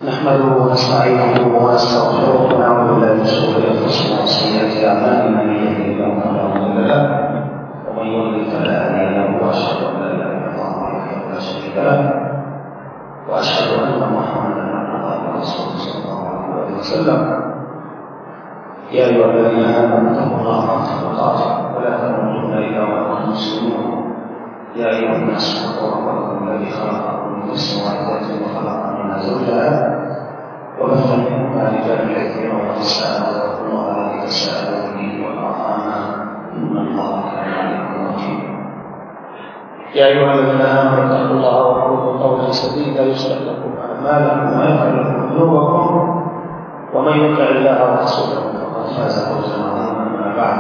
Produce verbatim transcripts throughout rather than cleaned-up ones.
نحمده ونستعينه ونستغفره ونعوذ بالله من شرور انفسنا وسيئات اعمالنا من يهده الله فلا مضل له ومن يضلل فلا هادي له واشهد ان لا اله الا الله وحده لا شريك له واشهد ان محمدا عبده ورسوله صلى الله عليه وسلم. يا ايها الذين امنوا اتقوا الله حق تقاته ولا تموتن الا وانتم مسلمون. يا ايها الناس اتقوا ربكم الذي خلقكم من نفس واحده وخلق منها زوجها وبث منهما رجالا كثيرا ونساء واتقوا الله الذي تساءلون به والارحام ان الله كان عليكم رقيبا. يا ايها الذين امنوا اتقوا الله وقولوا قولا سديدا يصلح لكم اعمالكم ويغفر لكم ذنوبكم ومن يطع الله ورسوله فقد فاز فوزا عظيما. اما بعد،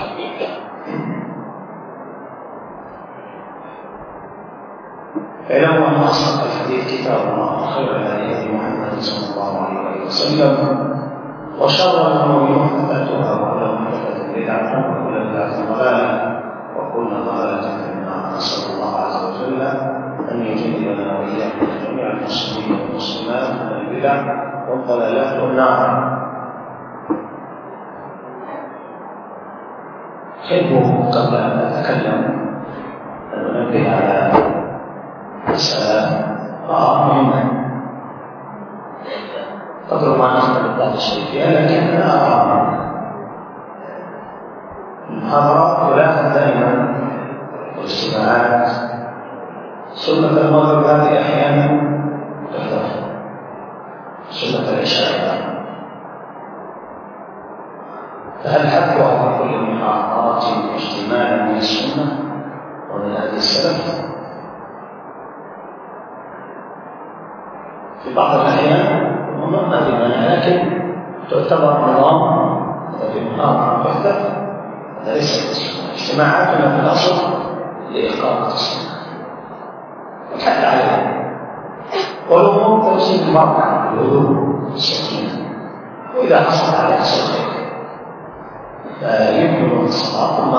اعلموا ان اصدق الحديث كتاب الله وخير الهدي هدي محمد صلى الله عليه وسلم وشر الامور محدثاتها وكل محدثه بدعه وكل بدعه ضلاله وكل ضلاله في النار. نسال الله عز وجل ان يجنبنا واياكم جميع المسلمين والمسلمات من البدع والضلالات والنار. احب قبل ان اتكلم ان انبه على مسألة مهمة قدر ما نختلف بعض الشيء فيها، لكن أنا أرى المحاضرات تلاحظ دائما والاجتماعات سنة المغرب هذه أحيانا تحدث سنة العشاء، فهل حث على كل محاضرات واجتماع من السنة ومن هذه السلف؟ في بعض الأحيان ما في مانع، لكن تعتبر نظام في محاضرة وحدة. هذا ليس السنة. اجتماعاتنا في الأصل لإقامة السنة والحث عليها، والأمور توصيل المرأة بالهدوء والسكينة، وإذا حصل عليها الخير فيبنوا الصلاة ثم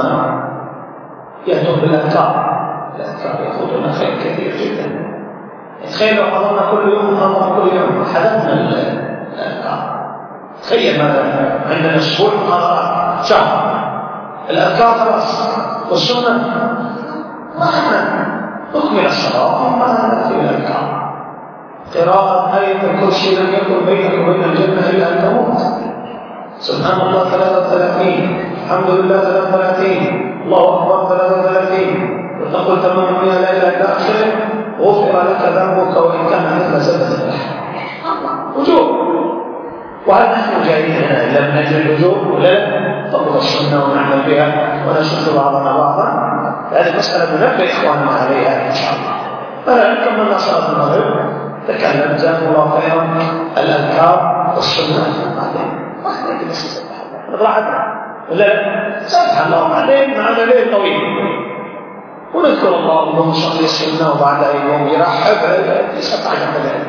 يأتون بالأذكار. الأذكار يأخذون خير كثير جدا. تخيل لو حضرنا كل يوم حضرنا كل يوم حدثنا الأذكار. تخيل مثلا عندنا أسبوع محاضرات شهر، الأذكار خلاص والسنة ما احنا نكمل الصلاة ثم نأتي الأذكار. قراءة آية الكرسي لم يكن بينك وبين الجنة إلا أن تموت. سبحان الله ثلاثة وثلاثين، الحمد لله ثلاثة وثلاثين، الله أكبر ثلاثة وثلاثين، وتقول تمام مئة لا إله إلا آخره، غفر لك ذنبك وإن كان مثل زبد البحر. وجوب. وهل نحن جاهلين إلا من أجل الوجوب ولا نطبق السنة ونعمل بها ونشد بعضنا بعضا؟ هذه مسألة ننبه إخواننا عليها إن شاء الله. فلا نكمل صلاة المغرب تكلم جزاكم الله خيرا الأذكار والسنة بعدين ما نحتاج بس سبح الله راحتنا لا سبح الله بعدين معنا ليل طويل ونذكر الله اللهم صل وسلم وبعد يوم يرحب يسبح ذلك.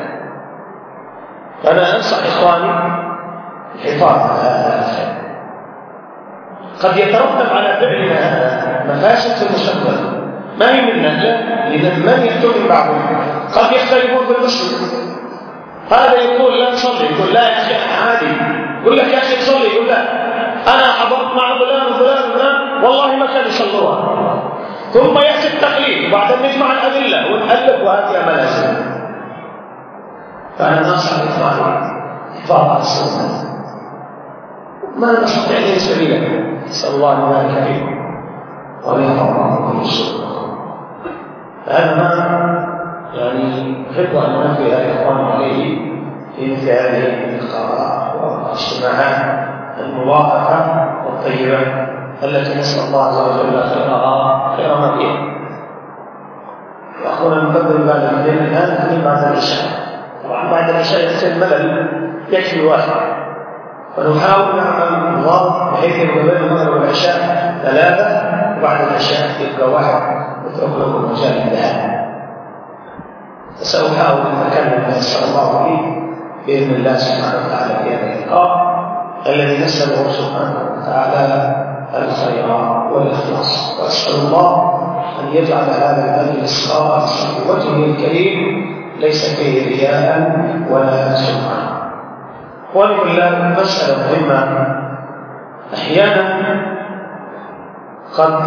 فأنا أنصح إخواني الحفاظ على هذا الخير. قد يترتب على فعلنا هذا مفاسد في المستقبل ما هي منا لمن من يحتوي بعضهم. قد يختلفون في المسلم، هذا يقول لا نصلي، يقول لا يا أخي عادي، يقول لك يا أخي تصلي، يقول لا أنا حضرت مع فلان وفلان وفلان والله ما كانوا يصلوها. ثم يأتي التقليد وبعدين نجمع الأدلة ونألف وهذه ملازم. فأنا نصح إخواني حفاظ على السنة ما نستطيع إليه سبيلا. نسأل الله أن يبارك فيكم ويحفظ الله السنة. فهذا ما يعني أحب أن ننبه إخواني عليه في مثل هذه اللقاءات والاجتماعات المباركة والطيبة التي نسأل الله عز وجل خيرها خير ما فيها. وأخونا نقدر بعد الليل الآن نحن بعد العشاء. طبعا بعد العشاء يحتاج ملل يكفي واحد، فنحاول نعمل نظام بحيث يبقى بين المغرب والعشاء ثلاثة وبعد العشاء يبقى واحد وترك لكم مجال الذهاب. فسأحاول أن أتكلم ما شاء الله فيه بإذن الله سبحانه وتعالى في هذا اللقاء الذي نسأله سبحانه وتعالى الخير والإخلاص. وأسأل الله أن يجعل هذا المجلس خالصا لوجهه الكريم ليس فيه رياء ولا سمعة. ولكن الله مسألة مهمة. أحيانا قد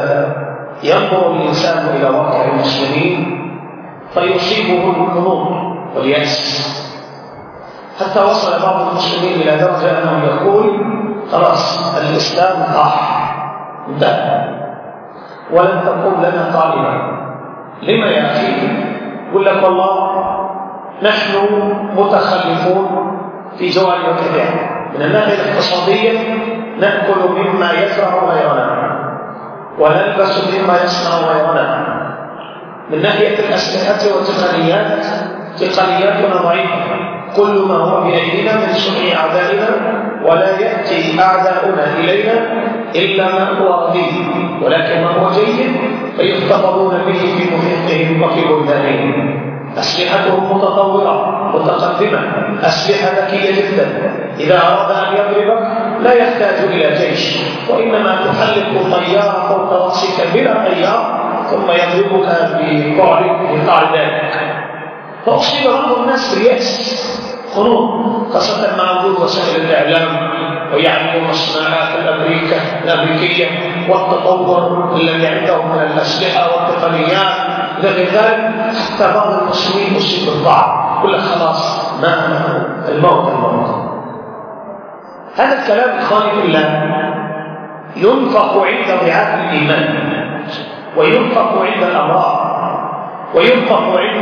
ينظر الإنسان إلى واقع المسلمين فيصيبه القنوط واليأس، حتى وصل بعض المسلمين إلى درجة أنه يقول خلاص الإسلام طاح انتهى ولن تقوم لنا طالبا. لما يا أخي؟ يقول لك والله نحن متخلفون في جوانب كثيرة. من الناحية الاقتصادية نأكل مما يزرع غيرنا ونلبس مما يصنع غيرنا. من ناحية الأسلحة والتقنيات تقنياتنا ضعيفة، كل ما هو بأيدينا من صنع أعدائنا، ولا يأتي أعداؤنا إلينا إلا ما هو رديء، ولكن ما هو جيد فيحتفظون به في محيطهم وفي بلدانهم. أسلحتهم متطورة متقدمة، أسلحة ذكية جدا. إذا أراد أن يضربك لا يحتاج إلى جيش، وإنما تحلق طيارة فوق رأسك بلا طيار ثم يضربك بقاع ذلك. فأصيب بعض الناس باليأس قنوط، خاصة مع وجود وسائل الإعلام ويعملون الصناعات الأمريكا الأمريكية والتطور الذي عندهم من الأسلحة والتقنيات لغير ذلك. حتى بعض المسلمين يصيب بالضعف، يقول لك خلاص ما الموت الموت. هذا الكلام إخواني بالله ينفق عند ضعاف الإيمان، وينفق عند الأمراض، وينفق عند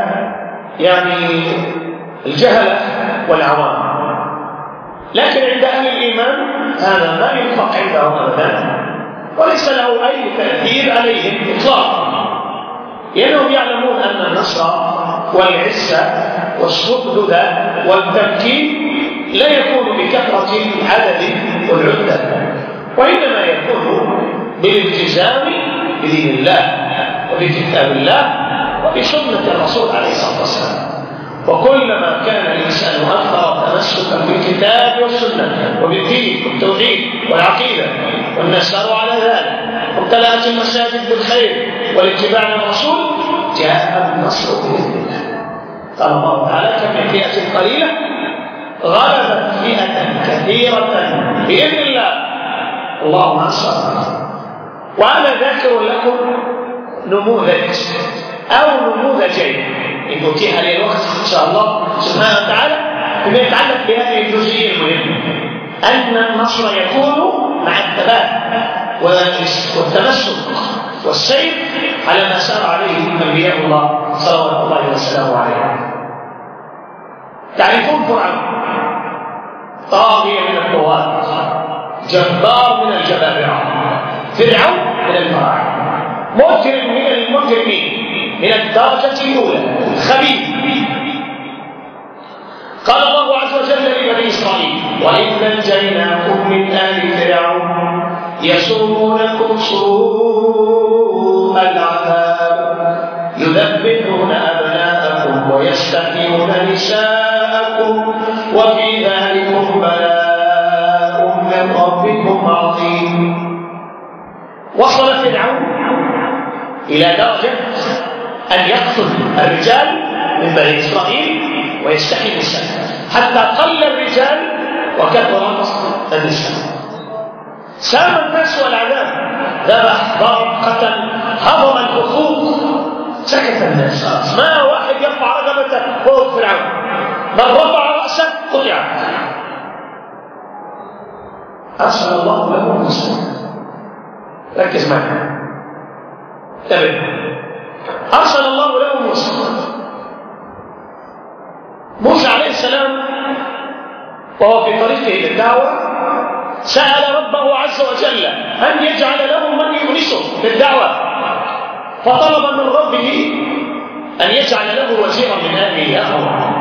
يعني الجهلة والعوام، لكن عند أهل الإيمان هذا ما ينفق عندهم أبدا، وليس له أي تأثير عليهم إطلاقا، لأنهم يعلمون أن النصر والعزة والسدد والتمكين لا يكون بكثرة العدد والعدة، وإنما يكون بالالتزام بدين الله وبكتاب الله وبسنة الرسول عليه الصلاة والسلام. وكلما كان الإنسان أكثر تمسكا بالكتاب والسنة وبالدين والتوحيد والعقيدة والناس ساروا على ذلك وامتلأت المساجد بالخير والاتباع للرسول جاء النصر بإذن الله. قال الله تعالى كم من فئة قليلة غلبت فئة كثيرة بإذن الله الله نصر. وأنا ذاكر لكم نموذج أو نموذجين إن أتيح لي الوقت إن شاء الله سبحانه وتعالى فيما يتعلق بهذه الجزئية المهمة، أن النصر يكون مع الثبات والتمسك والسير على ما سار عليه أنبياء الله صلوات الله وسلامه عليه. تعرفون فرعون طاغية من الطغاة، جبار من الجبابرة، فرعون من الفراعنة، مجرم من المجرمين من الدرجة الأولى، خبيث. قال الله عز وجل لبني إسرائيل وإذ نجيناكم من آل فرعون يسومونكم سوء العذاب يذبحون أبناءكم ويستحيون نساءكم وفي ذلكم بلاء من ربكم عظيم. وصل فرعون إلى درجة أن يقتل الرجال من بني إسرائيل ويستحيي النساء، حتى قل الرجال وكثر النساء. سام الناس والعذاب، ذبح ضرب قتل هضم الحقوق، سكت الناس. ما واحد يرفع رقبته فوق فرعون، من رفع رأسه قطع. أرسل الله له موسى، ركز معي تبع. أرسل الله له موسى موسى عليه السلام وهو في طريقه للدعوة سأل ربه عز وجل أن يجعل له من يونسه بالدعوة، فطلب من ربه أن يجعل له وزيرا من أهله هارون.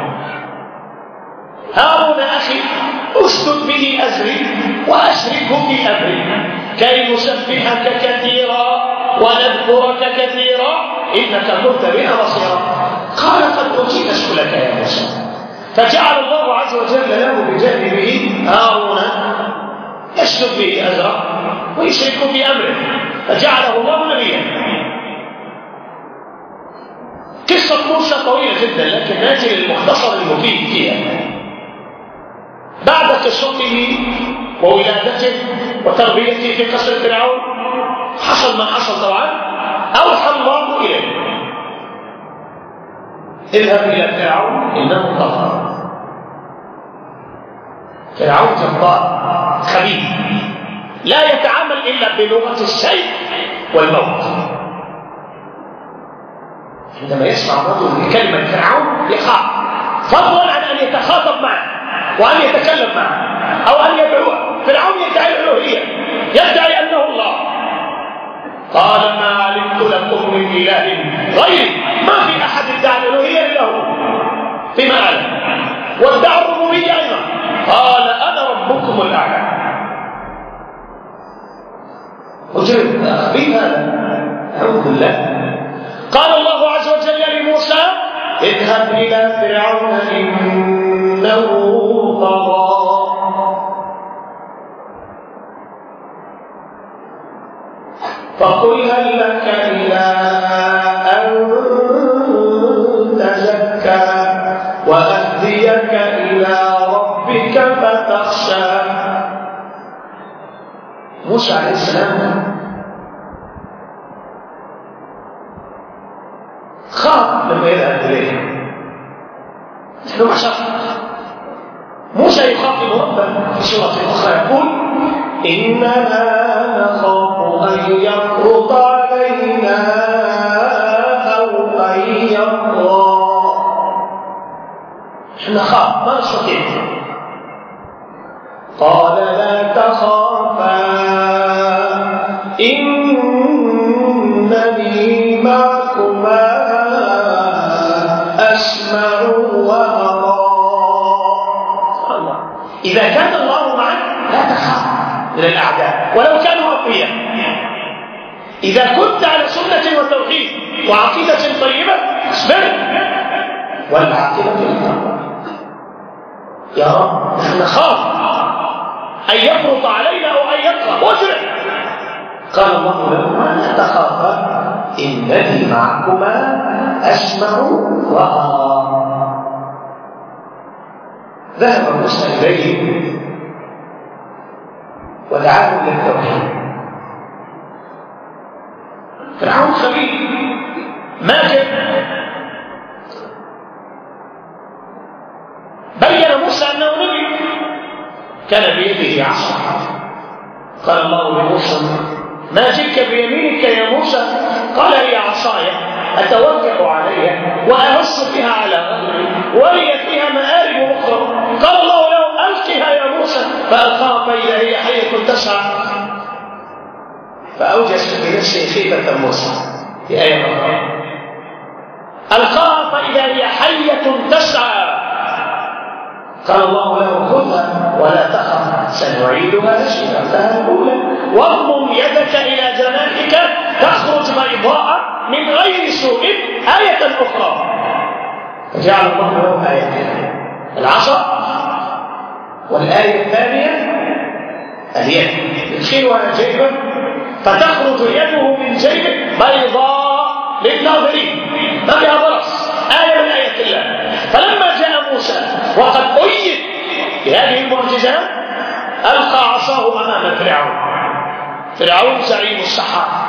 هارون أخي أشدد به أزري وأشركه في أمري كي نسبحك كثيرا ونذكرك كثيرا إنك كنت بنا بصيرا. قال قد أوتيت سؤلك يا موسى، فجعل الله عز وجل له بجانبه هارون يشدد به أزرا ويشرك في أمره، فجعله الله نبيا. قصة موسى طويلة جدا لكن ناتي للمختصر المفيد فيها. بعد تشرقه وولادته وتربيته في قصر فرعون حصل ما حصل طبعا، أوحى الله إليه اذهب إلى فرعون إنه طغى. فرعون جبار خبيث لا يتعامل إلا بلغة السيف والموت. عندما يسمع الرجل كلمة فرعون يخاف، فضلا عن أن يتخاطب معه وأن يتكلم معه أو أن يدعوه. فرعون يدعي الألوهية، يدعي أنه الله. قال ما علمت لكم من إله غيري، ما في أحد ادعى الألوهية إلا هو فيما أعلم، وادعى الربوبية أيضا. قال أنا ربكم الأعلى. وجد أخبيه هذا أعوذ بالله. قال الله عز وجل لموسى اذهب إلى فرعون إنه طغى فقل هل لك إلى أن تزكى وأهديك إلى ربك فتخشى. موسى عليه السلام خاف لما يذهب إليه. نحن عشر موسى يخاطب ربه في سورة أخرى يقول إننا نخاف أن يفرط علينا أو أن يطغى. نحن نخاف ما نستطيع. قال لا تخافا إنني معكما أسمع وأرى. إذا كان الله معك لا تخاف من الأعداء ولو كانوا أقوياء. إذا كنت على سنة وتوحيد وعقيدة طيبة اصبر والعاقبة للتقوى. يا رب نحن نخاف أن يفرط علينا أو أن يطغى واجرع. قال الله لهما لا تخافا إنني معكما أسمع وأرى. ذهب موسى إليه ودعاهم للتوحيد. فرعون خبيث ماكر بين موسى أنه نبي كان بيده عصا. قال الله لموسى ما جئت بيمينك يا موسى؟ قال هي عصاي أتوكل عليها وأهش بها على غنمي ولي فيها مآرب أخرى. قال الله له ألقها يا موسى فألقاها فإذا هي حية تسعى فأوجس في نفسه خيفة موسى. في آية أخرى ألقاها فإذا هي حية تسعى قال الله له خذها ولا تخف سنعيدها سيرتها الأولى واضمم يدك إلى جناحك تخرج بيضاء من غير سوء. آية أخرى فجعل الله له آيتين العصا والآية الثانية اليد يدخلها جيبا فتخرج يده من جيبه بيضاء للناظرين ما فيها برص. آية من آيات الله. فلما جاء موسى وقد أيد بهذه المعجزات ألقى عصاه أمام فرعون. فرعون زعيم السحرة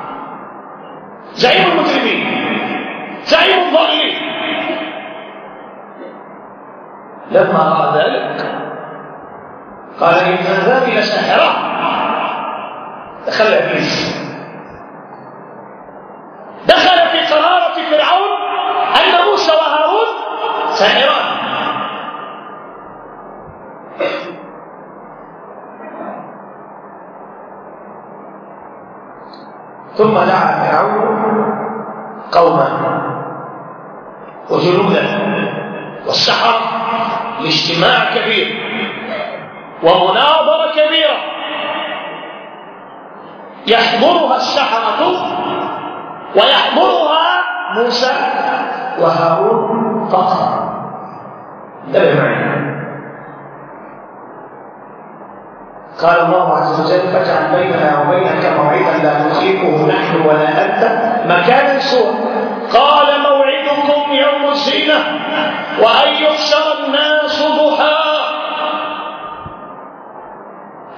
زعيم المجرمين زعيم الظالمين. لما رأى ذلك قال إن هذان لساحران. دخل إبليس دخل في قرارة فرعون أن موسى وهارون ساحران. ثم دعا فرعون قوما وجنودا والسحر لاجتماع كبير ومناظرة كبيرة يحضرها السحرة ويحضرها موسى وهارون فقط. انتبه معي. قال الله عز وجل فاجعل بيننا وبينك موعدا لا نخلفه نحن ولا أنت مكانا سوى. قال موعدكم يوم الزينة وأن يحشر الناس ضحى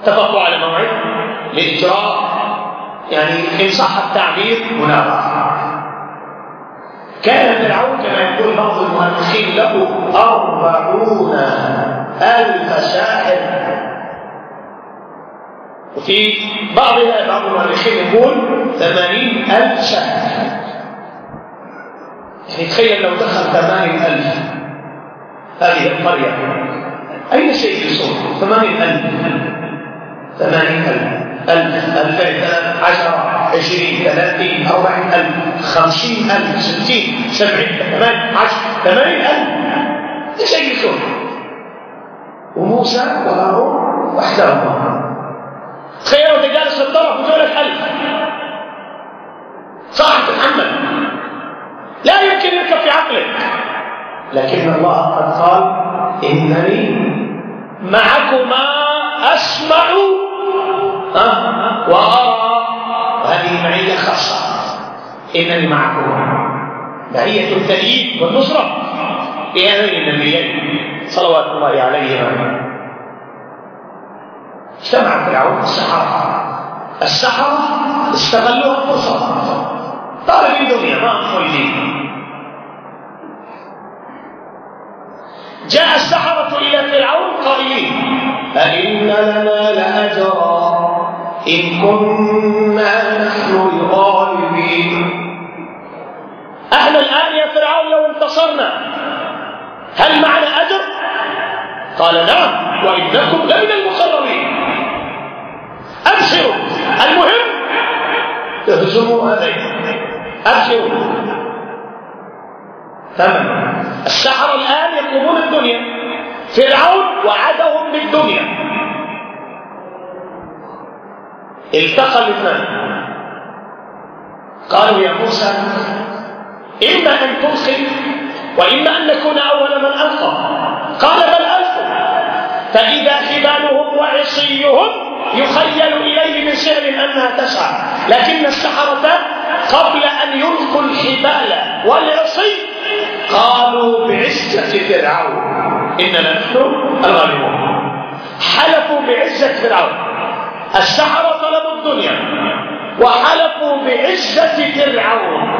اتفقوا على موعد لإجراء يعني إن صح التعبير مناظرة. كان فرعون كما يقول بعض المؤرخين له أربعون ألف ساحر، وفي بعضها بعض المؤرخين يقول ثمانين ألف ساحر. يعني تخيل لو دخل ثمانين ألف هذه القرية أين سيجلسون؟ ثمانين ألف ثمانين ألف ألف ألفين ثلاثة عشر عشرين ثلاثين أربعين ألف خمسين ألف ستين سبعين ثمان عشر ثمانين ألف ليش يجلسون؟ وموسى وهارون وحدهم. تخيلوا أنت جالس في الطرف وجولك ألف صح تتحمل، لا يمكن يركب في عقلك، لكن الله قد قال إنني معكما أسمع أه وأرى، وهذه معية خاصة. إنني معكما معية التأييد والنصرة بهذين النبيين صلوات الله عليهما. اجتمع فرعون السحرة، السحرة استغلوا الفرصة، طالب الدنيا ما أخوي. جاء السحرة إلى فرعون قائلين أئن لنا لأجرا إن كنا نحن الغالبين. احنا الآن يا فرعون لو انتصرنا هل معنا أجر؟ قال نعم وإنكم لمن المقربين. أبشروا، المهم تهزموا هذين، أبشروا. ثمن السحرة الآن يطلبون الدنيا، فرعون وعدهم بالدنيا. التقى الاثنان قالوا يا موسى إما أن تلقي وإما أن نكون أول من ألقى. قال بل ألقوا، فإذا حبالهم وعصيهم يخيل إليه من سحر أنها تسعى. لكن السحرة قبل أن يلقوا الحبال والعصي قالوا بعزة فرعون إننا نحن الغالبون. حلفوا بعزة فرعون. السحرة طلبوا الدنيا وحلفوا بعزة فرعون،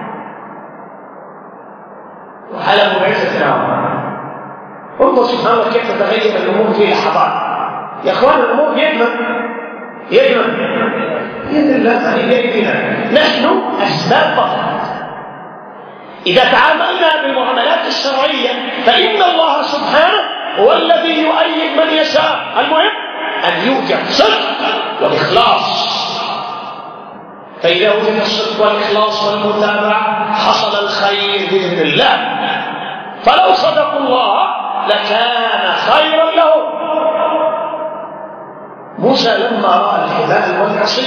وحلفوا بعزة فرعون. انظر سبحان الله كيف تتغير الأمور في لحظات. يا أخوان الأمور يدمن يدمن بإذن الله عن بيدنا، نحن أسباب فقط. إذا تعاملنا بالمعاملات الشرعية فإن الله سبحانه هو الذي يؤيد من يشاء. المهم أن يوجد صدق والإخلاص، فإذا وجد الصدق والإخلاص والمتابعة حصل الخير بإذن الله. فلو صدقوا الله لكان خيرا لهم. موسى لما رأى الحبال والعصي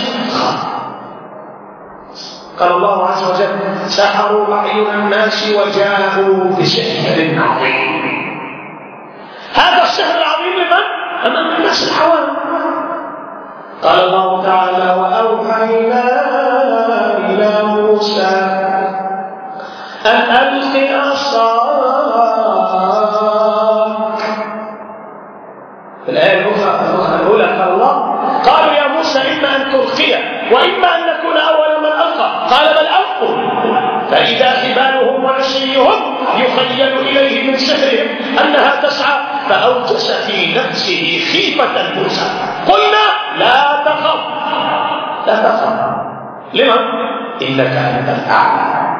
قال الله عز وجل سحروا أعين الناس وجاءوا بسحر عظيم. هذا السحر العظيم لمن؟ أمام الناس الحوام. قال الله تعالى وأوحينا إلى موسى أن ألق عصاك. في الآية الأولى قال الله قالوا يا موسى إما أن تلقي وإما أن نكون أول من ألقى. قال بل ألقوا، فإذا حبالهم وعصيهم يخيل إليه من سحرهم أنها تسعى. فأوجس في نفسه خيفة موسى. قلنا لا تخف لا تخف. لمن؟ إنك أنت الأعلى.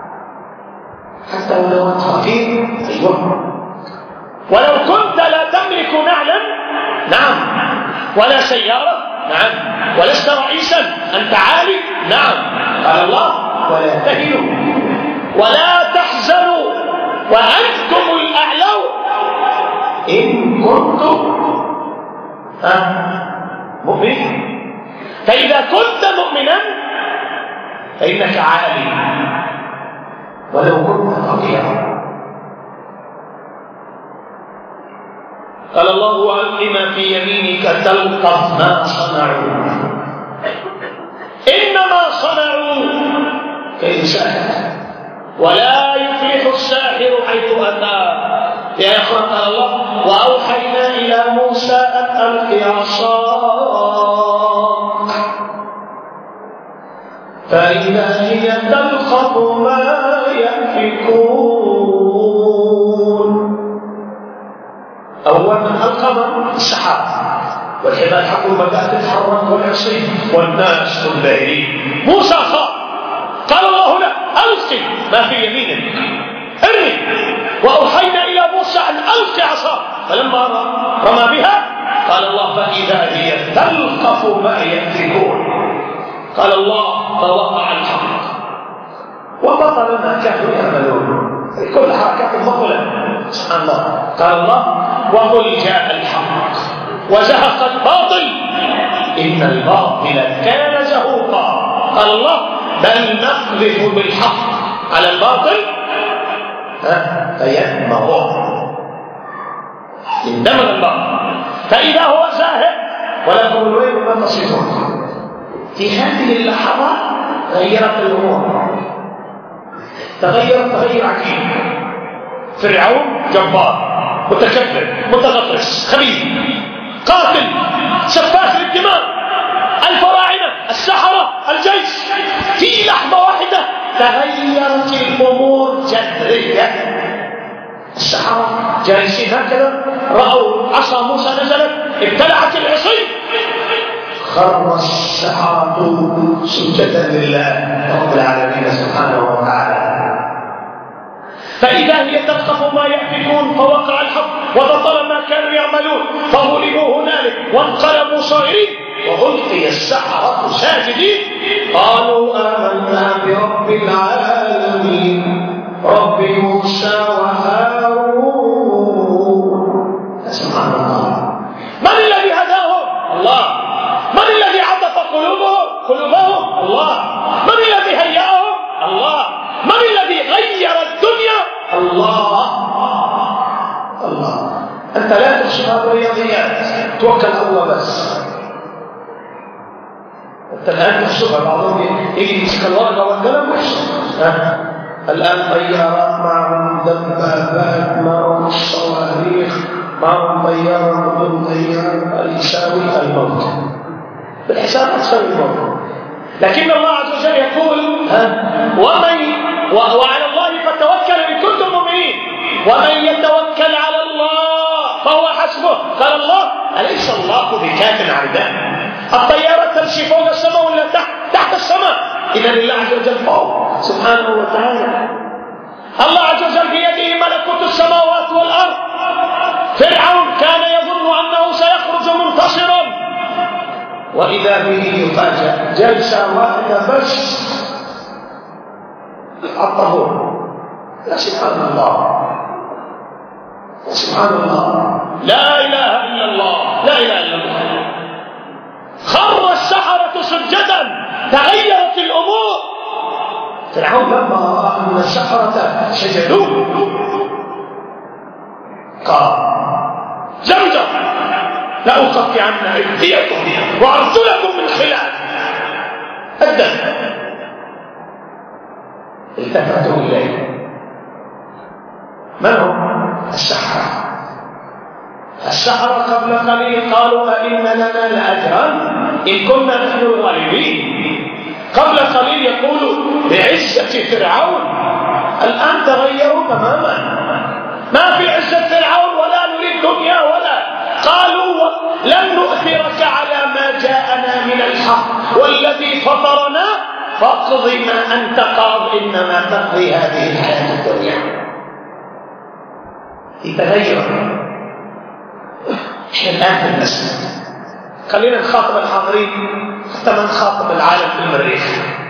حتى ولو أنت فقير أيوه. ولو كنت لا تملك نعلا نعم، ولا سيارة نعم، ولست رئيسا أنت عالي نعم. قال الله ولا تهنوا ولا تحزنوا وأنتم الأعلون إن كنتم مؤمنين. فإذا كنت مؤمنا فإنك عالي ولو كنت فقيرا. قال الله وألق ما في يمينك تلقف ما صنعوا إنما صنعوا كيد ساحر ولا يفلح الساحر حيث أتى. يا إخوان قال الله وأوحينا إلى موسى أن ألق عصاك أول من القمر السحاب، والحبال حقه بدأت تتحرك والعصي والناس كلهم. موسى خاف، قال الله له ألقي ما في يمينك، ارمي. وأوحينا إلى موسى أن ألقي عصاه، فلما رمى بها قال الله فإذا هي تلقف ما يأفكون. قال الله فوقع الحق وبطل ما كانوا يعملون، كل حركات بطلت. سبحان الله. قال الله وقل جاء الحق وزهق الباطل إن الباطل كان زهوقا. قال الله بل نقذف بالحق على الباطل فيدمغه، اندمغ الباطل فإذا هو زاهق ولكم الويل ما تصفون. في هذه اللحظة غيرت الأمور، تغير تغير عجيب. فرعون جبار متكبر متغطرس خبيث قاتل سفاك للدماء، الفراعنة السحرة الجيش، في لحظة واحدة تغيرت الأمور جذريا. السحرة جالسين هكذا رأوا عصا موسى نزلت ابتلعت العصي، خر السحرة سجدا لله رب العالمين سبحانه وتعالى. فإذا هي تلقف ما يأفكون فوقع الحق وبطل ما كانوا يعملون فغلبوا هنالك وانقلبوا صاغرين وألقي السحرة ساجدين قالوا آمنا برب العالمين رب موسى وهارون. سبحان الله. من الذي هداهم؟ الله. من الذي عطف قلوبهم؟ قلوبهم الله. من الذي هيأهم؟ الله. من الذي غير الدنيا؟ الله. الله. أنت لا تحسب الرياضيات، توكل على الله بس. أنت الآن تحسبها، بعضهم يجي يمسك الورقة والقلم ويحسب. الآن طيارات معهم دبابات معهم صواريخ معهم طيارة بدون طيارة يساوي الموت، بالحساب تساوي الموت. لكن الله عز وجل يقول ومن وعلى الله فتوكل إن كنتم مؤمنين ومن يتوكل على الله فهو حسبه. قال الله أليس الله بكاف عبده؟ الطيارة تمشي فوق السماء ولا تحت تحت السماء؟ إذا لله عز وجل فوق سبحانه وتعالى. الله عز وجل بيده ملكوت السماوات والأرض. فرعون كان يظن أنه سيخرج منتصرا وإذا به يفاجأ جلسة واحدة بس الطهور. يا سبحان الله يا سبحان الله، لا إله إلا الله، لا إله إلا الله. خر السحرة سجدا، تغيرت الأمور. فرعون لما رأى أن السحرة سجدوه قال زمزم لأقطعن أيديكم وأرجلكم من خلاف الدم. التفتوا إليه من هم؟ السحرة. السحرة قبل قليل قالوا أئن لنا لأجرا إن كنا نحن الغالبين. قبل قليل يقولوا بعزة فرعون، الآن تغيروا تماما. ما في عزة فرعون ولا نريد دنيا ولا. قالوا لن نؤثرك على ما جاءنا من الحق والذي فطرنا فاقض ما أنت قاض إنما تقضي هذه الحياة الدنيا. يتغير. احنا الآن في المسجد خلينا نخاطب الحاضرين حتى ما نخاطب العالم في المريخ.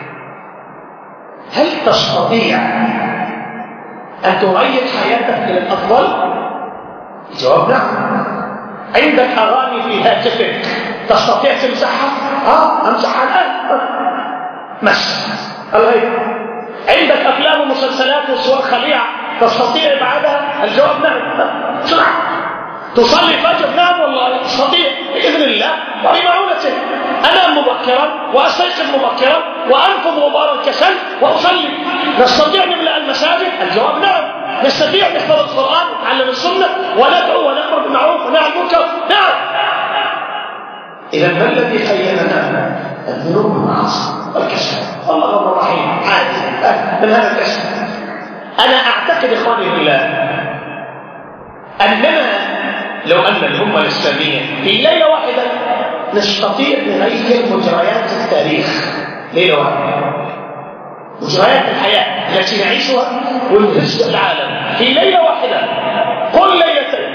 هل تستطيع أن تغير حياتك إلى الأفضل؟ الجواب نعم. عندك أغاني في هاتفك تستطيع تمسحها؟ ها أمسحها الآن مسح الغيب. عندك أفلام ومسلسلات وصور خليعة تستطيع إبعادها؟ الجواب نعم. بسرعة. تصلي فجر؟ نعم والله تستطيع بإذن الله وبمعونته. أنام مبكرا وأستيقظ مبكرا وأنفض غبار الكسل وأصلي. نستطيع نملأ المساجد؟ الجواب نعم. نستطيع نحفظ القرآن ونتعلم السنة وندعو ونأمر بالمعروف ونهى عن المنكر؟ نعم. إذا ما الذي خيلنا؟ الذنوب والمعاصي والكسل. الله غفور رحيم عادي من هذا الكسل. أنا أعتقد إخواني بالله أننا لو أن الأمة الإسلامية في ليلة واحدة نستطيع نغير مجريات التاريخ، ليلة واحدة، مجريات الحياة التي نعيشها ونهز العالم في ليلة واحدة، قل ليلتين.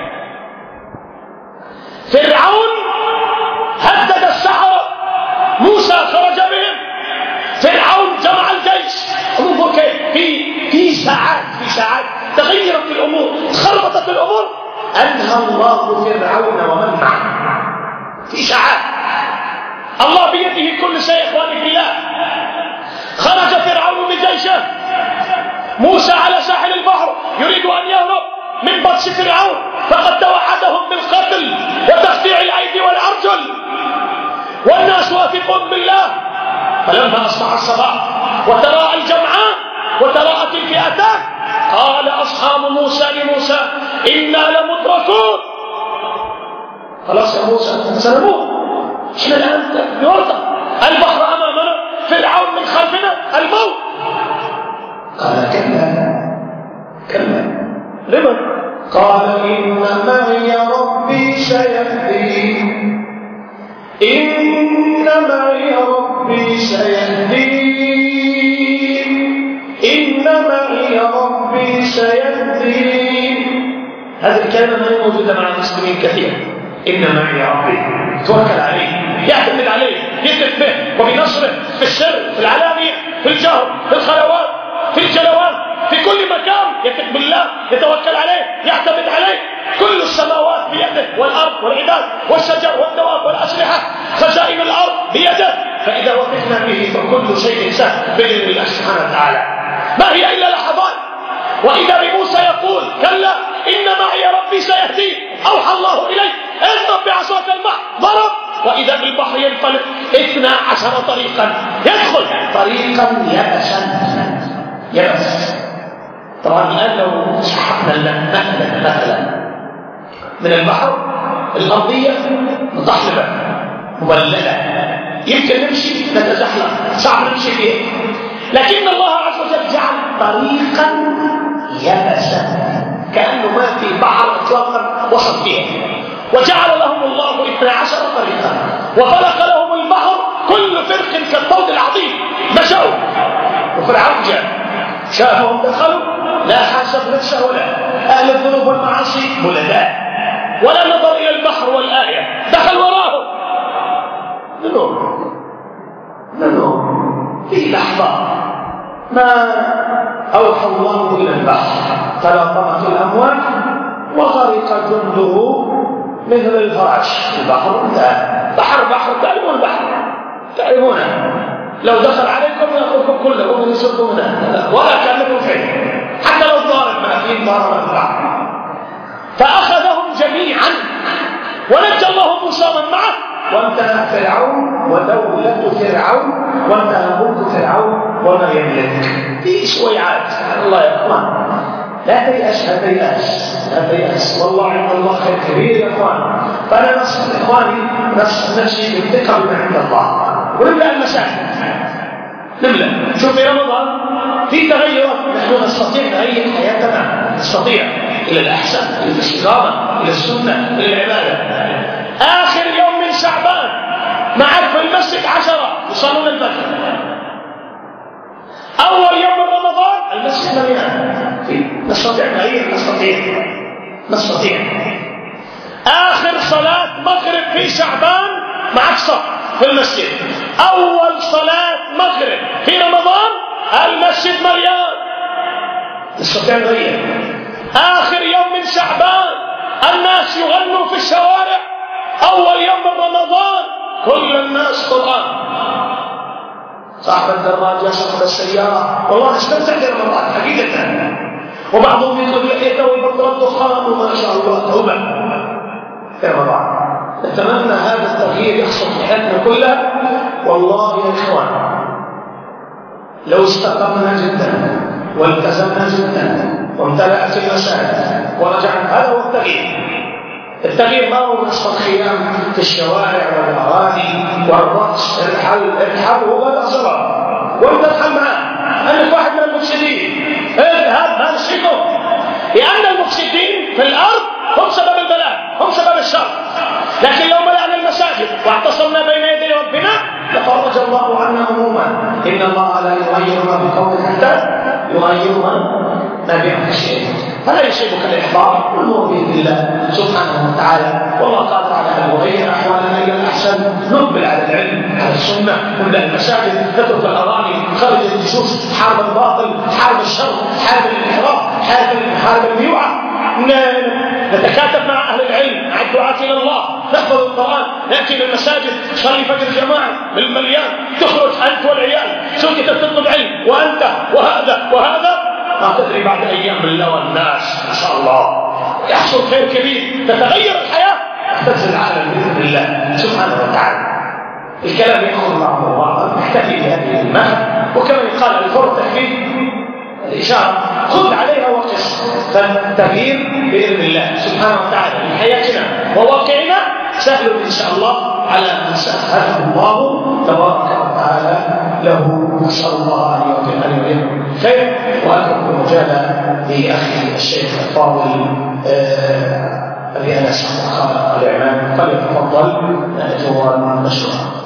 فرعون هدد السحرة، موسى خرج بهم، فرعون جمع الجيش، انظر كيف في في ساعات في ساعات تغيرت الأمور، تخربطت الأمور، أنهى الله فرعون ومن معه في ساعات. الله بيده كل شيء إخواني في الله. خرج فرعون بجيشه، موسى على ساحل البحر يريد أن يهرب من بطش فرعون، فقد توعدهم بالقتل وتقطيع الأيدي والأرجل، والناس واثقون بالله. فلما أصبح الصباح وتراءى الجمعان وتراءت الفئتان، قال أصحاب موسى لموسى إنا لمدركون. خلاص يا موسى سنموت، احنا الآن بورطة، البحر أمامنا، فرعون من خلفنا، الموت. قال كلا كلا. لمن؟ قال إن معي ربي سيهدين، إن معي ربي سيهدين، إن معي ربي سيهدين. هذه الكلمة ما هي موجودة مع المسلمين كثيرا. إن معي ربي، توكل عليه، يعتمد عليه، يثق به وبنصره في السر، في العلانية، في الجهر، في الخلوات، في الجلوات، في كل مكان يثق بالله، يتوكل عليه، يعتمد عليه. كل السماوات بيده، والأرض والعباد والشجر والدواب والأسلحة، خزائن الأرض بيده، فإذا وثقنا به فكل شيء سهل بإذن الله سبحانه وتعالى. ما هي إلا لحظات، وإذا بموسى يقول كلا إن معي ربي سيهدين، أوحى الله إليه اضرب بعصاك البحر، ضرب، وإذا بالبحر ينطلق اثنا عشر طريقا، يدخل طريقا يبسا يبس. طبعا الآن لو سحبنا المثل مثلا من البحر الأرضية مضحلبة مبللة، يمكن نمشي نتزحلق، صعب نمشي فيه، لكن الله عز وجل جعل طريقا يبسا كأنه ما في بحر اطلاقا وسط فيه، وجعل لهم الله اثنا عشر طريقا، وفلق لهم البحر كل فرق كالطود العظيم، مشوا. وفرعون جاء شافهم دخلوا، لا حاسب نفسه ولا أهل الذنوب والمعاصي بلداء، ولا نظر إلى البحر والآية، دخل وراهم. ننور ننور في لحظة ما أوحى الله إلى البحر، تلاطمت الأمواج وغرق جنده مثل الفراش. البحر انتهى، بحر بحر تعلمون البحر، تعلمونه لو دخل عليكم يأخذكم كله ومن يسركم منه ولا كأنكم فيه، حتى لو ضارب ما فيه ضارب البحر. فأخذهم جميعا ونجى الله موسى من معه، وانتهى فرعون ودولة فرعون، وانتهى ملك فرعون وما يملك في شويعات. الله يا اخوان لا تيأس، لا تيأس، لا تيأس، والله عند الله خير كبير يا اخوان. فانا نصح اخواني نصح نفسي بالثقه بما عند الله، ونملأ المساجد، نملأ. شوف في رمضان في تغيرات، نحن نستطيع نغير حياتنا، نستطيع الى الاحسن، الى الاستقامه، الى السنه، الى العباده. آخر يوم من شعبان معك في المسجد عشرة يصلون الفجر، أول يوم من رمضان المسجد مليان، نستطيع نغير، نستطيع نستطيع آخر صلاة مغرب في شعبان معك صف في المسجد، أول صلاة مغرب في رمضان المسجد مليان، نستطيع نغير. آخر يوم من شعبان الناس يغنوا في الشوارع، أول يوم من رمضان كل الناس قرآن، صاحب الدراجة صاحب السيارة، والله استمتع برمضان حقيقة. وبعضهم يطلب لحيته ويبطل الدخان وما شاء الله توبة في رمضان. نتمنى هذا التغيير يحصل في حياتنا كلها. والله يا إخوان لو استقمنا جدا والتزمنا جدا وامتلأت المساجد ورجعنا، هذا هو التغيير. التغيير ما هو نصف الخيام في الشوارع والأغاني والرقص، ارحل ارحل ولا تخسره وانت ارحل معاه. أنك واحد من المفسدين اذهب ما نشركه، لأن المفسدين في الأرض هم سبب البلاء. لكن لو ملأنا المساجد واعتصمنا بين يدي ربنا لفرج الله عنا هموما. إن الله لا يغير ما بقوم حتى يغير ما بأنفسهم. فلا يصيبك الإحباط والنور بإذن الله سبحانه وتعالى، والله قادر على أن يغير أحوالنا إلى الأحسن. نقبل على العلم على السنة، نملأ المساجد، نترك الأغاني، خرج الجيوش، حارب الباطل، حارب الشر، حارب الانحراف، حارب حارب الميوعة، نتكاتف مع أهل العلم، مع الدعاة إلى الله، نحفظ القرآن، نأتي للمساجد، صلي فجر جماعة بالمليان، تخرج أنت والعيال، سجدت تطلب علم، وأنت وهذا وهذا، ما تدري بعد أيام بالله والناس إن شاء الله يحصل خير كبير، تتغير الحياة، تنزل العالم بإذن الله سبحانه وتعالى. الكلام يأخذ بعض البعض، نحتفي بهذه المهد، وكما يقال الفرق تكفيه الإشارة، خذ عليها وقس، فالتغيير بإذن الله سبحانه وتعالى من حياتنا وواقعنا سهل إن شاء الله على من سهله الله تبارك وتعالى له. نسأل الله أن يوفق أن يريد خير، وأترك المجال لأخي الشيخ الفاضل الذي أنا سأخذ الإعلام فليتفضل مأجورا مشروعا.